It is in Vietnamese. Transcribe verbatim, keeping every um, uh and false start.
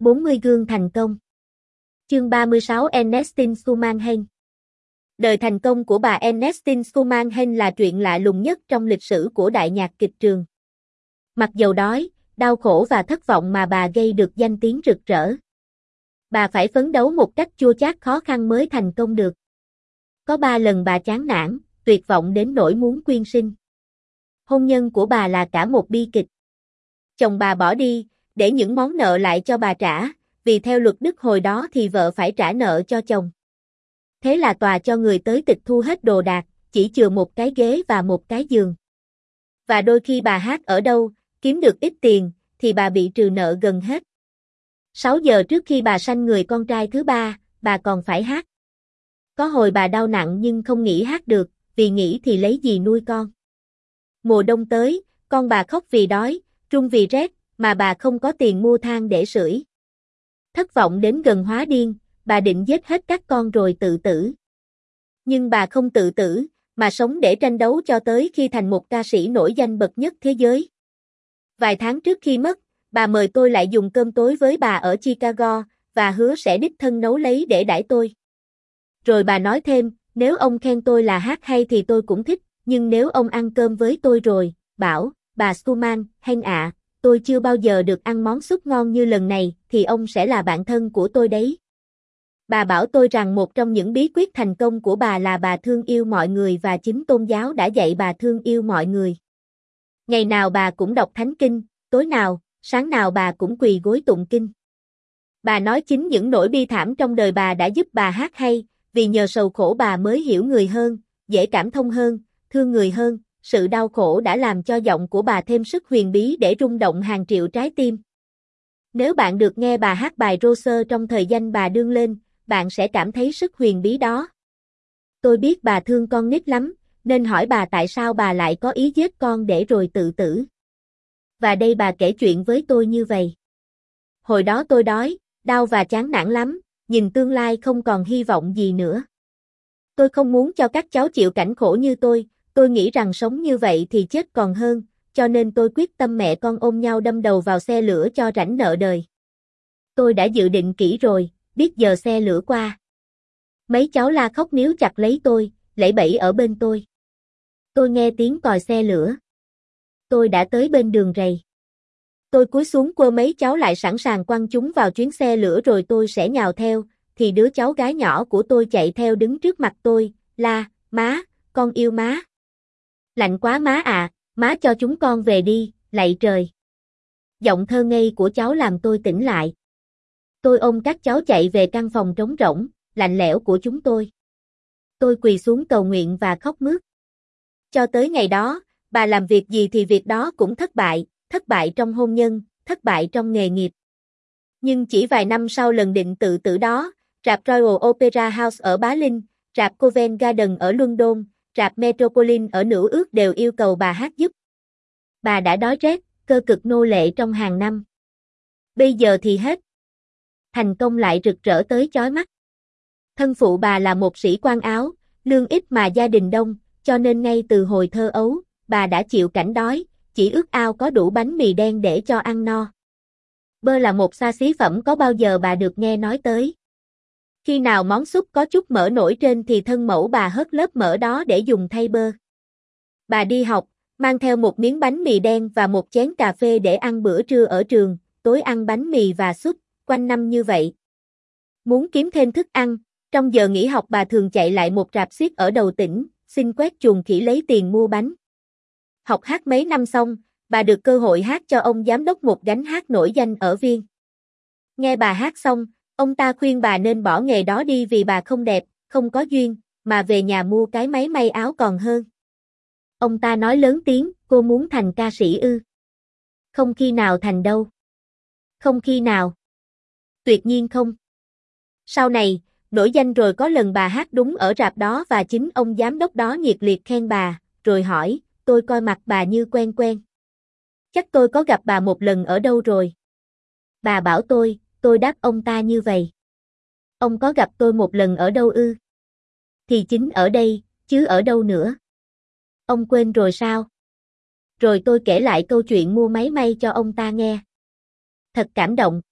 bốn mươi gương thành công. Chương ba mươi sáu Ernestine Schumann Heine. Đời thành công của bà Ernestine Schumann Heine là chuyện lạ lùng nhất trong lịch sử của đại nhạc kịch trường. Mặc dầu đói, đau khổ và thất vọng mà bà gây được danh tiếng rực rỡ. Bà phải phấn đấu một cách chua chát khó khăn mới thành công được. Có ba lần bà chán nản, tuyệt vọng đến nỗi muốn quyên sinh. Hôn nhân của bà là cả một bi kịch. Chồng bà bỏ đi, để những món nợ lại cho bà trả, vì theo luật Đức hồi đó thì vợ phải trả nợ cho chồng. Thế là tòa cho người tới tịch thu hết đồ đạc, chỉ chừa một cái ghế và một cái giường. Và đôi khi bà hát ở đâu, kiếm được ít tiền, thì bà bị trừ nợ gần hết. sáu giờ trước khi bà sanh người con trai thứ ba, bà còn phải hát. Có hồi bà đau nặng nhưng không nghĩ hát được, vì nghĩ thì lấy gì nuôi con. Mùa đông tới, con bà khóc vì đói, run vì rét, mà bà không có tiền mua than để sưởi. Thất vọng đến gần hóa điên, bà định giết hết các con rồi tự tử. Nhưng bà không tự tử, mà sống để tranh đấu cho tới khi thành một ca sĩ nổi danh bậc nhất thế giới. Vài tháng trước khi mất, bà mời tôi lại dùng cơm tối với bà ở Chicago, và hứa sẽ đích thân nấu lấy để đãi tôi. Rồi bà nói thêm, nếu ông khen tôi là hát hay thì tôi cũng thích, nhưng nếu ông ăn cơm với tôi rồi, bảo, bà Schumann Heine ạ, tôi chưa bao giờ được ăn món súp ngon như lần này, thì ông sẽ là bạn thân của tôi đấy. Bà bảo tôi rằng một trong những bí quyết thành công của bà là bà thương yêu mọi người và chính tôn giáo đã dạy bà thương yêu mọi người. Ngày nào bà cũng đọc thánh kinh, tối nào, sáng nào bà cũng quỳ gối tụng kinh. Bà nói chính những nỗi bi thảm trong đời bà đã giúp bà hát hay, vì nhờ sầu khổ bà mới hiểu người hơn, dễ cảm thông hơn, thương người hơn, sự đau khổ đã làm cho giọng của bà thêm sức huyền bí để rung động hàng triệu trái tim. Nếu bạn được nghe bà hát bài Rose trong thời danh bà đương lên, bạn sẽ cảm thấy sức huyền bí đó. Tôi biết bà thương con nít lắm, nên hỏi bà tại sao bà lại có ý giết con để rồi tự tử. Và đây bà kể chuyện với tôi như vậy. Hồi đó tôi đói, đau và chán nản lắm, nhìn tương lai không còn hy vọng gì nữa. Tôi không muốn cho các cháu chịu cảnh khổ như tôi, tôi nghĩ rằng sống như vậy thì chết còn hơn, cho nên tôi quyết tâm mẹ con ôm nhau đâm đầu vào xe lửa cho rảnh nợ đời. Tôi đã dự định kỹ rồi, biết giờ xe lửa qua. Mấy cháu la khóc níu chặt lấy tôi, lẫy bẫy ở bên tôi. Tôi nghe tiếng còi xe lửa. Tôi đã tới bên đường rầy. Tôi cúi xuống quơ mấy cháu lại sẵn sàng quăng chúng vào chuyến xe lửa rồi tôi sẽ nhào theo, thì đứa cháu gái nhỏ của tôi chạy theo đứng trước mặt tôi, la, má, con yêu má. Lạnh quá má à, má cho chúng con về đi, lạy trời. Giọng thơ ngây của cháu làm tôi tỉnh lại. Tôi ôm các cháu chạy về căn phòng trống rỗng, lạnh lẽo của chúng tôi. Tôi quỳ xuống cầu nguyện và khóc mướt. Cho tới ngày đó, bà làm việc gì thì việc đó cũng thất bại, thất bại trong hôn nhân, thất bại trong nghề nghiệp. Nhưng chỉ vài năm sau lần định tự tử đó, rạp Royal Opera House ở Bá Linh, rạp Covent Garden ở London, rạp Metropolitan ở Nữ Ước đều yêu cầu bà hát giúp. Bà đã đói rét, cơ cực nô lệ trong hàng năm. Bây giờ thì hết. Thành công lại rực rỡ tới chói mắt. Thân phụ bà là một sĩ quan Áo, lương ít mà gia đình đông, cho nên ngay từ hồi thơ ấu, bà đã chịu cảnh đói, chỉ ước ao có đủ bánh mì đen để cho ăn no. Bơ là một xa xí phẩm có bao giờ bà được nghe nói tới. Khi nào món súp có chút mỡ nổi trên thì thân mẫu bà hớt lớp mỡ đó để dùng thay bơ. Bà đi học, mang theo một miếng bánh mì đen và một chén cà phê để ăn bữa trưa ở trường, tối ăn bánh mì và súp, quanh năm như vậy. Muốn kiếm thêm thức ăn, trong giờ nghỉ học bà thường chạy lại một rạp xiếc ở đầu tỉnh, xin quét chuồng khỉ lấy tiền mua bánh. Học hát mấy năm xong, bà được cơ hội hát cho ông giám đốc một gánh hát nổi danh ở Viên. Nghe bà hát xong, ông ta khuyên bà nên bỏ nghề đó đi vì bà không đẹp, không có duyên, mà về nhà mua cái máy may áo còn hơn. Ông ta nói lớn tiếng, cô muốn thành ca sĩ ư? Không khi nào thành đâu. Không khi nào. Tuyệt nhiên không. Sau này, nổi danh rồi có lần bà hát đúng ở rạp đó và chính ông giám đốc đó nhiệt liệt khen bà, rồi hỏi, tôi coi mặt bà như quen quen. Chắc tôi có gặp bà một lần ở đâu rồi. Bà bảo tôi, tôi đáp ông ta như vậy. Ông có gặp tôi một lần ở đâu ư? Thì chính ở đây, chứ ở đâu nữa. Ông quên rồi sao? Rồi tôi kể lại câu chuyện mua máy may cho ông ta nghe. Thật cảm động.